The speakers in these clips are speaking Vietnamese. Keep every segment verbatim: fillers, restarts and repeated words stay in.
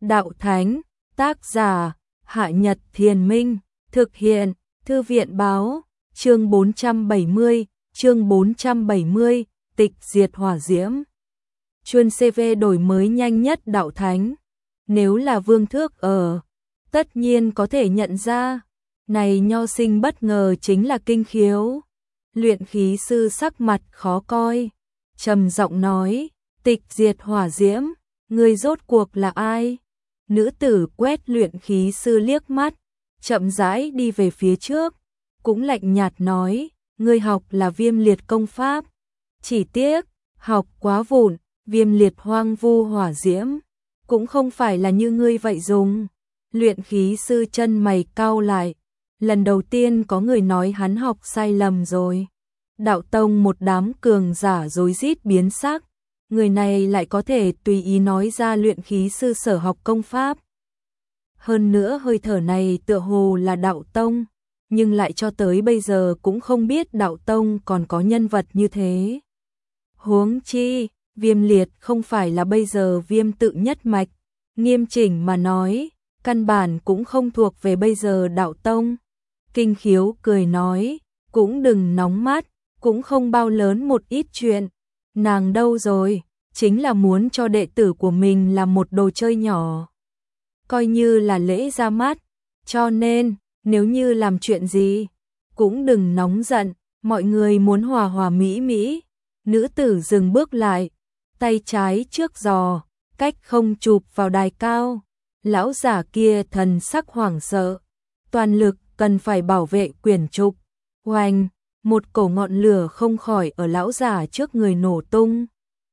đạo thánh, tác giả, Hạ Nhật Thiền Minh, thực hiện, Thư viện báo, chương bốn trăm bảy mươi, chương bốn trăm bảy mươi, tịch diệt hỏa diễm. Chuyên xê vê đổi mới nhanh nhất đạo thánh. Nếu là Vương Thước ở, tất nhiên có thể nhận ra, này nho sinh bất ngờ chính là Kinh Khiếu. Luyện khí sư sắc mặt khó coi, trầm giọng nói, tịch diệt hỏa diễm, người rốt cuộc là ai? Nữ tử quét luyện khí sư liếc mắt, chậm rãi đi về phía trước, cũng lạnh nhạt nói, ngươi học là Viêm Liệt công pháp, chỉ tiếc, học quá vụn, Viêm Liệt hoang vu hỏa diễm, cũng không phải là như ngươi vậy dùng. Luyện khí sư chân mày cau lại, lần đầu tiên có người nói hắn học sai lầm rồi. Đạo tông một đám cường giả rối rít biến sắc, người này lại có thể tùy ý nói ra luyện khí sư sở học công pháp. Hơn nữa hơi thở này tựa hồ là đạo tông, nhưng lại cho tới bây giờ cũng không biết đạo tông còn có nhân vật như thế. Huống chi, Viêm Liệt không phải là bây giờ Viêm tự nhất mạch, nghiêm chỉnh mà nói, căn bản cũng không thuộc về bây giờ đạo tông. Kinh Khiếu cười nói, cũng đừng nóng mắt, cũng không bao lớn một ít chuyện. Nàng đâu rồi, chính là muốn cho đệ tử của mình làm một đồ chơi nhỏ, coi như là lễ ra mắt, cho nên, nếu như làm chuyện gì, cũng đừng nóng giận, mọi người muốn hòa hòa mỹ mỹ. Nữ tử dừng bước lại, tay trái trước giò, cách không chụp vào đài cao. Lão giả kia thần sắc hoảng sợ, toàn lực cần phải bảo vệ quyển trục. Oanh, một cổ ngọn lửa không khỏi ở lão giả trước người nổ tung.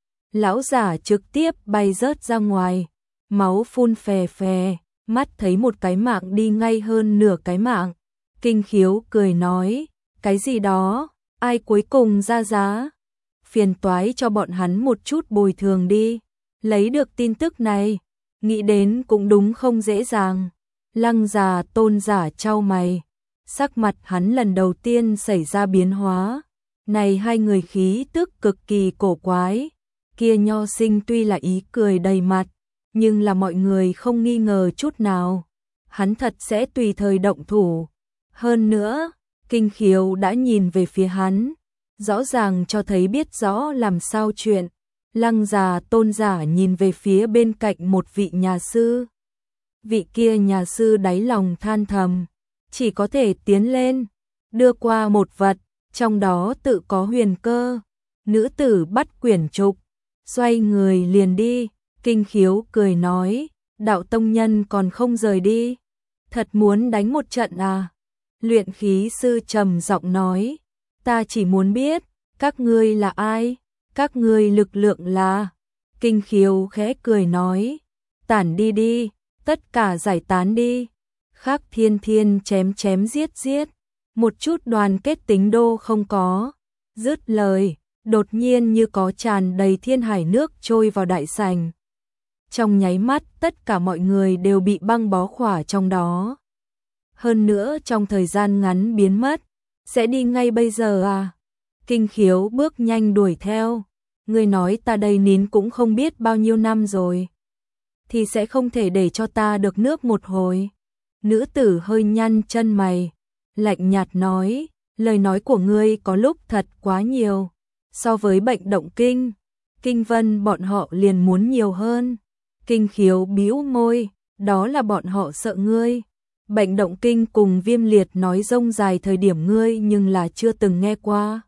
Lão giả trực tiếp bay rớt ra ngoài, máu phun phè phè, mắt thấy một cái mạng đi ngay hơn nửa cái mạng. Kinh Khiếu cười nói, cái gì đó, ai cuối cùng ra giá? Phiền toái cho bọn hắn một chút bồi thường đi. Lấy được tin tức này, nghĩ đến cũng đúng không dễ dàng. Lăng già Tôn giả chau mày, sắc mặt hắn lần đầu tiên xảy ra biến hóa. Này hai người khí tức cực kỳ cổ quái. Kia nho sinh tuy là ý cười đầy mặt, nhưng là mọi người không nghi ngờ chút nào, hắn thật sẽ tùy thời động thủ. Hơn nữa, Kinh Khiếu đã nhìn về phía hắn, rõ ràng cho thấy biết rõ làm sao chuyện. Lăng già Tôn giả nhìn về phía bên cạnh một vị nhà sư. Vị kia nhà sư đáy lòng than thầm, chỉ có thể tiến lên, đưa qua một vật, trong đó tự có huyền cơ. Nữ tử bắt quyển trục, xoay người liền đi. Kinh Khiếu cười nói, đạo tông nhân còn không rời đi, thật muốn đánh một trận à? Luyện khí sư trầm giọng nói, ta chỉ muốn biết, các ngươi là ai? Các ngươi lực lượng là... Kinh Khiếu khẽ cười nói, tản đi đi, tất cả giải tán đi. Khác thiên thiên chém chém giết giết, một chút đoàn kết tính đô không có. Dứt lời, đột nhiên như có tràn đầy thiên hải nước trôi vào đại sảnh. Trong nháy mắt tất cả mọi người đều bị băng bó khỏa trong đó. Hơn nữa trong thời gian ngắn biến mất, sẽ đi ngay bây giờ à? Kinh Khiếu bước nhanh đuổi theo, người nói ta đây nín cũng không biết bao nhiêu năm rồi, thì sẽ không thể để cho ta được nước một hồi. Nữ tử hơi nhăn chân mày, lạnh nhạt nói, lời nói của ngươi có lúc thật quá nhiều, so với Bệnh Động Kinh, Kinh Vân bọn họ liền muốn nhiều hơn. Kinh Khiếu bĩu môi, đó là bọn họ sợ ngươi. Bệnh Động Kinh cùng Viêm Liệt nói rông dài thời điểm ngươi nhưng là chưa từng nghe qua.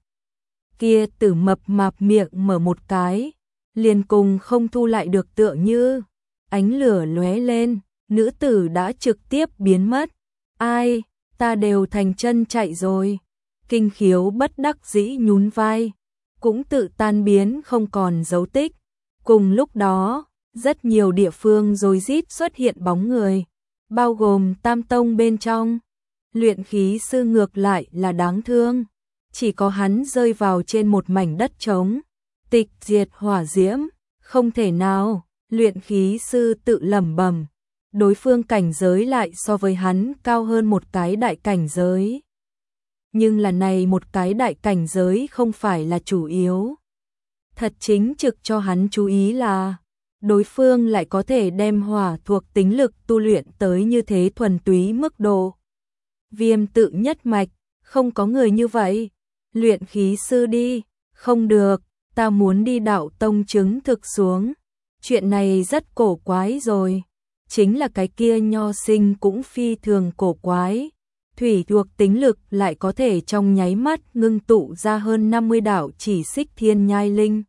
Kia tử mập mạp miệng mở một cái, liền cùng không thu lại được tựa như. Ánh lửa lóe lên, nữ tử đã trực tiếp biến mất. Ai, ta đều thành chân chạy rồi. Kinh Khiếu bất đắc dĩ nhún vai, cũng tự tan biến không còn dấu tích. Cùng lúc đó, rất nhiều địa phương rối rít xuất hiện bóng người, bao gồm Tam Tông bên trong. Luyện khí sư ngược lại là đáng thương, chỉ có hắn rơi vào trên một mảnh đất trống. Tịch diệt hỏa diễm, không thể nào. Luyện khí sư tự lẩm bẩm, đối phương cảnh giới lại so với hắn cao hơn một cái đại cảnh giới. Nhưng là này một cái đại cảnh giới không phải là chủ yếu. Thật chính trực cho hắn chú ý là đối phương lại có thể đem hỏa thuộc tính lực tu luyện tới như thế thuần túy mức độ. Viêm tự nhất mạch, không có người như vậy. Luyện khí sư đi, không được, ta muốn đi đạo tông chứng thực xuống. Chuyện này rất cổ quái rồi. Chính là cái kia nho sinh cũng phi thường cổ quái. Thủy thuộc tính lực lại có thể trong nháy mắt ngưng tụ ra hơn năm mươi đạo chỉ xích thiên nhai linh.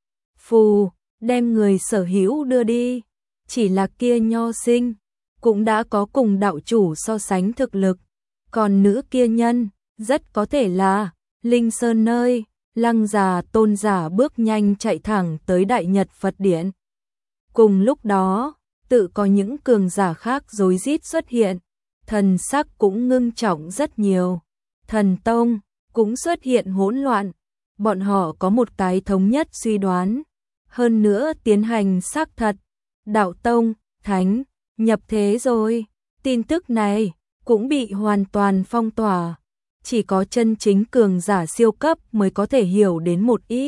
Phù, đem người sở hữu đưa đi. Chỉ là kia nho sinh, cũng đã có cùng đạo chủ so sánh thực lực. Còn nữ kia nhân, rất có thể là Linh Sơn nơi, Lăng già tôn giả bước nhanh chạy thẳng tới Đại Nhật Phật Điện. Cùng lúc đó, tự có những cường giả khác rối rít xuất hiện, thần sắc cũng ngưng trọng rất nhiều. Thần tông cũng xuất hiện hỗn loạn, bọn họ có một cái thống nhất suy đoán, hơn nữa tiến hành xác thật, đạo tông, thánh, nhập thế rồi. Tin tức này cũng bị hoàn toàn phong tỏa, chỉ có chân chính cường giả siêu cấp mới có thể hiểu đến một ít.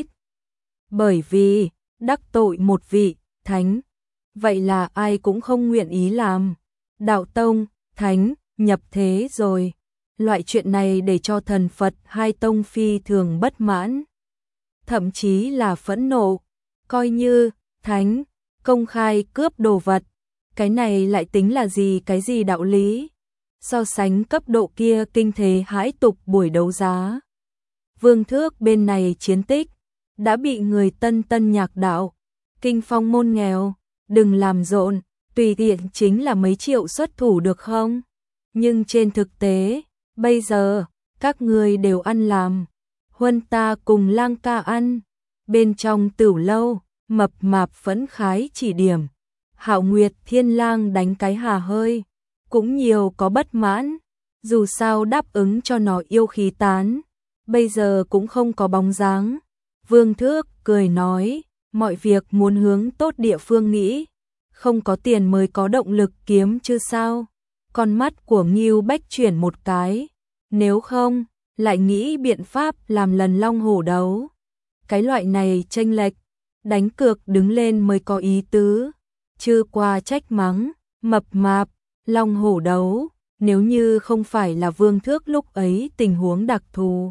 Bởi vì, đắc tội một vị, thánh, vậy là ai cũng không nguyện ý làm. Đạo tông, thánh, nhập thế rồi. Loại chuyện này để cho thần Phật hai tông phi thường bất mãn. Thậm chí là phẫn nộ, coi như, thánh, công khai cướp đồ vật. Cái này lại tính là gì cái gì đạo lý? So sánh cấp độ kia kinh thế hãi tục buổi đấu giá. Vương Thước bên này chiến tích, đã bị người tân tân nhạc đạo, kinh phong môn nghèo, đừng làm rộn, tùy tiện chính là mấy triệu xuất thủ được không? Nhưng trên thực tế, bây giờ, các người đều ăn làm. Huân ta cùng lang ca ăn, bên trong tửu lâu, mập mạp phẫn khái chỉ điểm. Hạo Nguyệt Thiên Lang đánh cái hà hơi, cũng nhiều có bất mãn, dù sao đáp ứng cho nó yêu khí tán, bây giờ cũng không có bóng dáng. Vương Thước cười nói, mọi việc muốn hướng tốt địa phương nghĩ, không có tiền mới có động lực kiếm chứ sao. Con mắt của Ngưu Bách chuyển một cái, nếu không, lại nghĩ biện pháp làm lần long hổ đấu. Cái loại này chênh lệch, đánh cược đứng lên mới có ý tứ. Chưa qua trách mắng, mập mạp, long hổ đấu, nếu như không phải là Vương Thước lúc ấy tình huống đặc thù,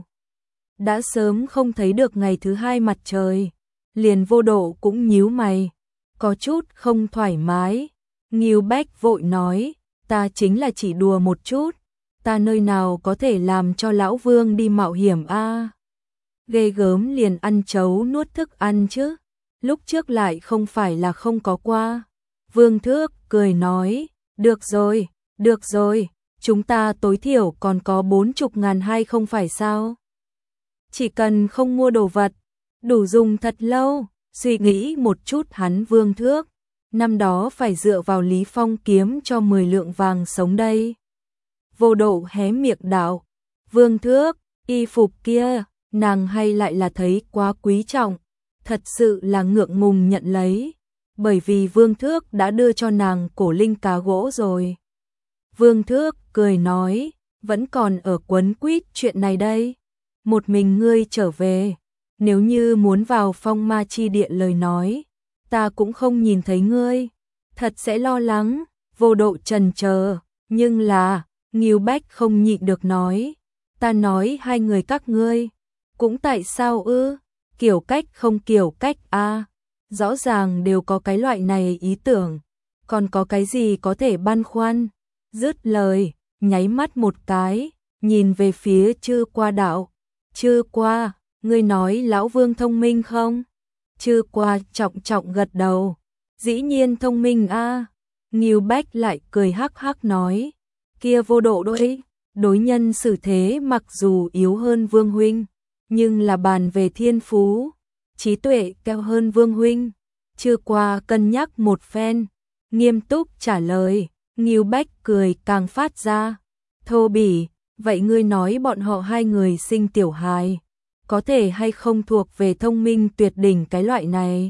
đã sớm không thấy được ngày thứ hai mặt trời. Liền Vô Độ cũng nhíu mày, có chút không thoải mái. Ngưu Bách vội nói, ta chính là chỉ đùa một chút, ta nơi nào có thể làm cho lão Vương đi mạo hiểm a? À? Ghê gớm liền ăn chấu nuốt thức ăn chứ, lúc trước lại không phải là không có qua. Vương Thước cười nói, được rồi, được rồi, chúng ta tối thiểu còn có bốn chục ngàn hay không phải sao? Chỉ cần không mua đồ vật, đủ dùng thật lâu. Suy nghĩ một chút hắn Vương Thước, năm đó phải dựa vào Lý Phong kiếm cho mười lượng vàng sống đây. Vô Độ hé miệng đạo, Vương Thước, y phục kia, nàng hay lại là thấy quá quý trọng, thật sự là ngượng ngùng nhận lấy, bởi vì Vương Thước đã đưa cho nàng cổ linh cá gỗ rồi. Vương Thước cười nói, vẫn còn ở quấn quýt chuyện này đây, một mình ngươi trở về, nếu như muốn vào phong ma chi địa lời nói, ta cũng không nhìn thấy ngươi, thật sẽ lo lắng. Vô Độ trần chờ, nhưng là, Ngưu Bách không nhịn được nói, ta nói hai người các ngươi, cũng tại sao ư, kiểu cách không kiểu cách a, à, rõ ràng đều có cái loại này ý tưởng, còn có cái gì có thể băn khoăn. Dứt lời, nháy mắt một cái, nhìn về phía Chư Qua đạo, Chư Qua, ngươi nói lão Vương thông minh không? Chư Qua trọng trọng gật đầu, dĩ nhiên thông minh a. À. Ngưu Bách lại cười hắc hắc nói, kia Vô Độ đối, đối nhân xử thế mặc dù yếu hơn Vương huynh, nhưng là bàn về thiên phú, trí tuệ cao hơn Vương huynh. Chư Qua cân nhắc một phen, nghiêm túc trả lời. Ngưu Bách cười càng phát ra thô bỉ, vậy ngươi nói bọn họ hai người sinh tiểu hài, có thể hay không thuộc về thông minh tuyệt đỉnh cái loại này?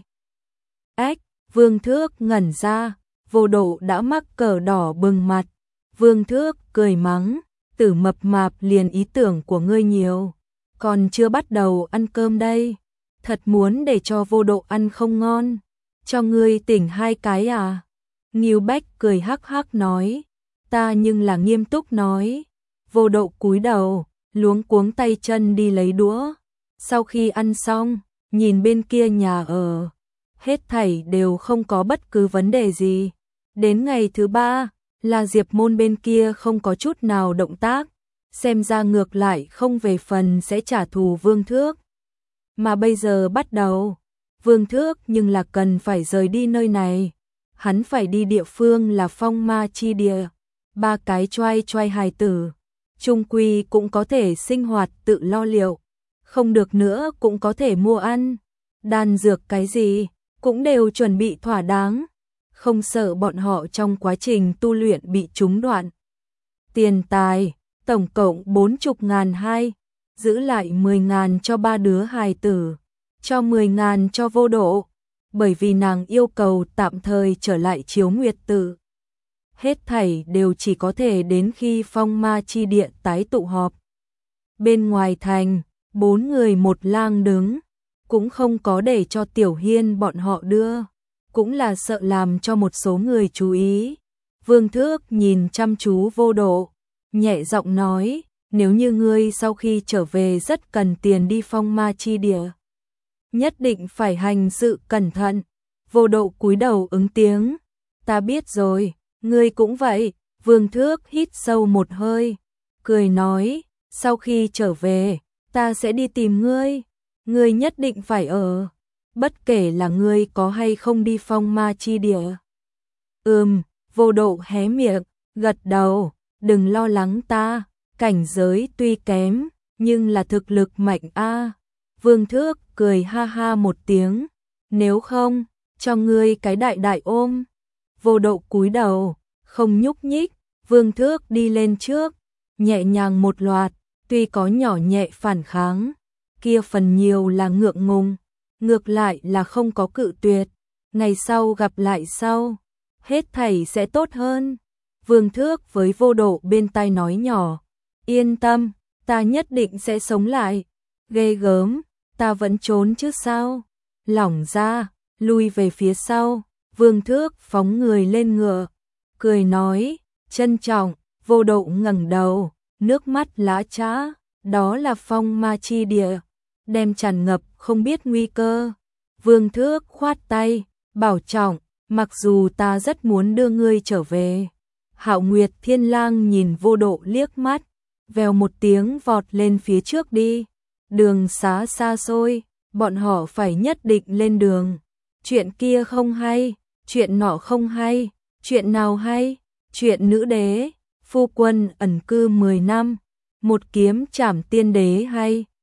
Ách, Vương Thước ngẩn ra, Vô Độ đã mắc cờ đỏ bừng mặt. Vương Thước cười mắng, tử mập mạp liền ý tưởng của ngươi nhiều, còn chưa bắt đầu ăn cơm đây, thật muốn để cho Vô Độ ăn không ngon. cho ngươi tỉnh hai cái à? Ngưu Bách cười hắc hắc nói, ta nhưng là nghiêm túc nói. Vô Độ cúi đầu, luống cuống tay chân đi lấy đũa. Sau khi ăn xong, nhìn bên kia nhà ở, hết thảy đều không có bất cứ vấn đề gì. Đến ngày thứ ba, là Diệp Môn bên kia không có chút nào động tác, xem ra ngược lại không về phần sẽ trả thù Vương Thước. Mà bây giờ bắt đầu, Vương Thước nhưng là cần phải rời đi nơi này. Hắn phải đi địa phương là Phong Ma chi địa, ba cái choai choai hài tử, chung quy cũng có thể sinh hoạt tự lo liệu, không được nữa cũng có thể mua ăn, đan dược cái gì, cũng đều chuẩn bị thỏa đáng, không sợ bọn họ trong quá trình tu luyện bị trúng đoạn. Tiền tài, tổng cộng bốn chục ngàn hai, giữ lại mười ngàn cho ba đứa hài tử, cho mười ngàn cho Vô Độ, bởi vì nàng yêu cầu tạm thời trở lại Chiếu Nguyệt Tự. Hết thảy đều chỉ có thể đến khi Phong Ma chi địa tái tụ họp. Bên ngoài thành, bốn người một lang đứng, cũng không có để cho Tiểu Hiên bọn họ đưa, cũng là sợ làm cho một số người chú ý. Vương Thước nhìn chăm chú Vô Độ, nhẹ giọng nói, nếu như ngươi sau khi trở về rất cần tiền đi Phong Ma chi địa, nhất định phải hành sự cẩn thận. Vô Độ cúi đầu ứng tiếng, ta biết rồi, ngươi cũng vậy. Vương Thước hít sâu một hơi, cười nói, sau khi trở về, ta sẽ đi tìm ngươi, ngươi nhất định phải ở, bất kể là ngươi có hay không đi Phong Ma chi địa. Ừm, Vô Độ hé miệng, gật đầu, đừng lo lắng ta, cảnh giới tuy kém, nhưng là thực lực mạnh a. Vương Thước cười ha ha một tiếng, nếu không, cho ngươi cái đại đại ôm. Vô Độ cúi đầu, không nhúc nhích. Vương Thước đi lên trước, nhẹ nhàng một loạt, tuy có nhỏ nhẹ phản kháng, kia phần nhiều là ngượng ngùng, ngược lại là không có cự tuyệt. Ngày sau gặp lại sau, hết thảy sẽ tốt hơn. Vương Thước với Vô Độ bên tai nói nhỏ, yên tâm, ta nhất định sẽ sống lại. Ghê gớm, ta vẫn trốn chứ sao? Lỏng ra, lui về phía sau. Vương Thước phóng người lên ngựa, cười nói, trân trọng. Vô Độ ngẩng đầu, nước mắt lã chã, đó là Phong Ma chi địa, đem tràn ngập không biết nguy cơ. Vương Thước khoát tay, bảo trọng, mặc dù ta rất muốn đưa ngươi trở về. Hạo Nguyệt Thiên Lang nhìn Vô Độ liếc mắt, vèo một tiếng vọt lên phía trước đi. Đường xá xa xôi, bọn họ phải nhất định lên đường. Chuyện kia không hay, chuyện nọ không hay, chuyện nào hay? Chuyện nữ đế, phu quân ẩn cư mười năm, một kiếm trảm tiên đế hay.